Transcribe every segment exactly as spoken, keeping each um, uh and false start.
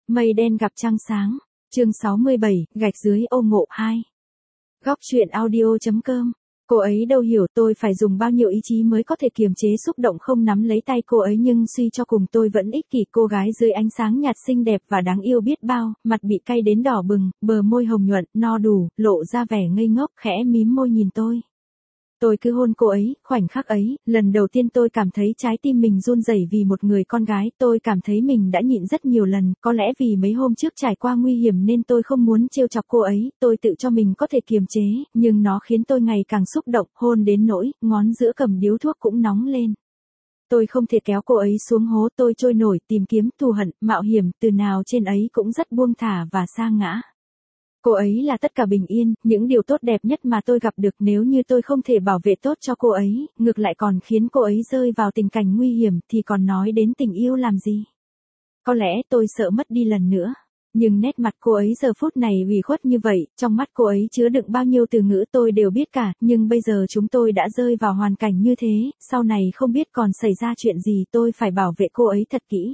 Mây đen gặp trăng sáng. Chương sáu mươi bảy, gạch dưới ô ngộ hai. Góc truyện audio chấm com. Cô ấy đâu hiểu tôi phải dùng bao nhiêu ý chí mới có thể kiềm chế xúc động không nắm lấy tay cô ấy, nhưng suy cho cùng tôi vẫn ích kỷ. Cô gái dưới ánh sáng nhạt xinh đẹp và đáng yêu biết bao, mặt bị cay đến đỏ bừng, bờ môi hồng nhuận, no đủ, lộ ra vẻ ngây ngốc, khẽ mím môi nhìn tôi. Tôi cứ hôn cô ấy, khoảnh khắc ấy, lần đầu tiên tôi cảm thấy trái tim mình run rẩy vì một người con gái. Tôi cảm thấy mình đã nhịn rất nhiều lần, có lẽ vì mấy hôm trước trải qua nguy hiểm nên tôi không muốn trêu chọc cô ấy, tôi tự cho mình có thể kiềm chế, nhưng nó khiến tôi ngày càng xúc động, hôn đến nỗi, ngón giữa cầm điếu thuốc cũng nóng lên. Tôi không thể kéo cô ấy xuống hố, tôi trôi nổi, tìm kiếm, thù hận, mạo hiểm, từ nào trên ấy cũng rất buông thả và sa ngã. Cô ấy là tất cả bình yên, những điều tốt đẹp nhất mà tôi gặp được. Nếu như tôi không thể bảo vệ tốt cho cô ấy, ngược lại còn khiến cô ấy rơi vào tình cảnh nguy hiểm, thì còn nói đến tình yêu làm gì? Có lẽ tôi sợ mất đi lần nữa. Nhưng nét mặt cô ấy giờ phút này ủy khuất như vậy, trong mắt cô ấy chứa đựng bao nhiêu từ ngữ tôi đều biết cả, nhưng bây giờ chúng tôi đã rơi vào hoàn cảnh như thế, sau này không biết còn xảy ra chuyện gì, tôi phải bảo vệ cô ấy thật kỹ.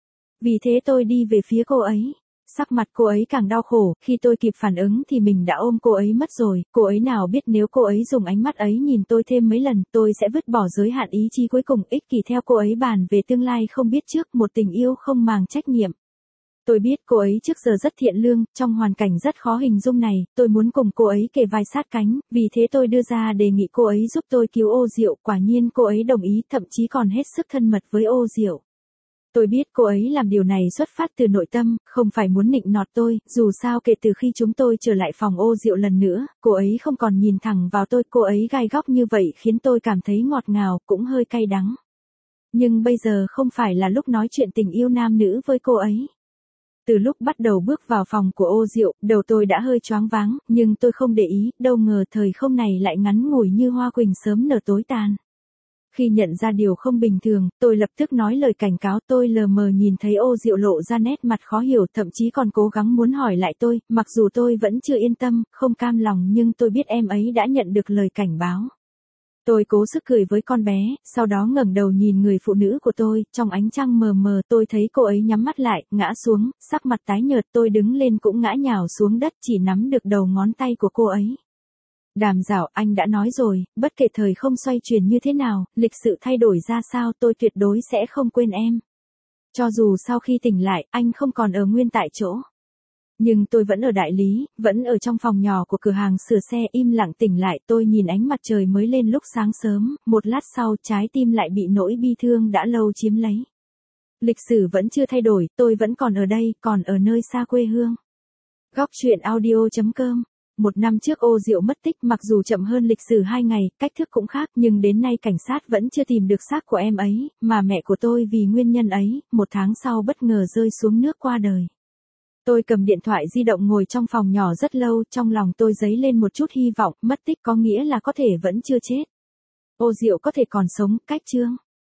Vì thế tôi đi về phía cô ấy. Sắc mặt cô ấy càng đau khổ, khi tôi kịp phản ứng thì mình đã ôm cô ấy mất rồi. Cô ấy nào biết nếu cô ấy dùng ánh mắt ấy nhìn tôi thêm mấy lần, tôi sẽ vứt bỏ giới hạn ý chí cuối cùng, ích kỷ theo cô ấy bàn về tương lai không biết trước, một tình yêu không màng trách nhiệm. Tôi biết cô ấy trước giờ rất thiện lương, trong hoàn cảnh rất khó hình dung này, tôi muốn cùng cô ấy kề vai sát cánh, vì thế tôi đưa ra đề nghị cô ấy giúp tôi cứu Ô Diệu. Quả nhiên cô ấy đồng ý, thậm chí còn hết sức thân mật với Ô Diệu. Tôi biết cô ấy làm điều này xuất phát từ nội tâm, không phải muốn nịnh nọt tôi, dù sao kể từ khi chúng tôi trở lại phòng Ô Diệu lần nữa, cô ấy không còn nhìn thẳng vào tôi, cô ấy gai góc như vậy khiến tôi cảm thấy ngọt ngào, cũng hơi cay đắng. Nhưng bây giờ không phải là lúc nói chuyện tình yêu nam nữ với cô ấy. Từ lúc bắt đầu bước vào phòng của Ô Diệu, đầu tôi đã hơi choáng váng, nhưng tôi không để ý, đâu ngờ thời không này lại ngắn ngủi như hoa quỳnh sớm nở tối tàn. Khi nhận ra điều không bình thường, tôi lập tức nói lời cảnh cáo. Tôi lờ mờ nhìn thấy Ô Diệu lộ ra nét mặt khó hiểu, thậm chí còn cố gắng muốn hỏi lại tôi, mặc dù tôi vẫn chưa yên tâm, không cam lòng, nhưng tôi biết em ấy đã nhận được lời cảnh báo. Tôi cố sức cười với con bé, sau đó ngẩng đầu nhìn người phụ nữ của tôi, trong ánh trăng mờ mờ tôi thấy cô ấy nhắm mắt lại, ngã xuống, sắc mặt tái nhợt. Tôi đứng lên cũng ngã nhào xuống đất, chỉ nắm được đầu ngón tay của cô ấy. Đàm Giảo, anh đã nói rồi, bất kể thời không xoay chuyển như thế nào, lịch sự thay đổi ra sao, tôi tuyệt đối sẽ không quên em. Cho dù sau khi tỉnh lại, anh không còn ở nguyên tại chỗ. Nhưng tôi vẫn ở đại lý, vẫn ở trong phòng nhỏ của cửa hàng sửa xe, im lặng tỉnh lại. Tôi nhìn ánh mặt trời mới lên lúc sáng sớm, một lát sau trái tim lại bị nỗi bi thương đã lâu chiếm lấy. Lịch sử vẫn chưa thay đổi, tôi vẫn còn ở đây, còn ở nơi xa quê hương. Góc truyện audio chấm com. Một năm trước Ô Diệu mất tích, mặc dù chậm hơn lịch sử hai ngày, cách thức cũng khác, nhưng đến nay cảnh sát vẫn chưa tìm được xác của em ấy, mà mẹ của tôi vì nguyên nhân ấy, một tháng sau bất ngờ rơi xuống nước qua đời. Tôi cầm điện thoại di động ngồi trong phòng nhỏ rất lâu, trong lòng tôi dấy lên một chút hy vọng, mất tích có nghĩa là có thể vẫn chưa chết. Ô Diệu có thể còn sống, cách chương.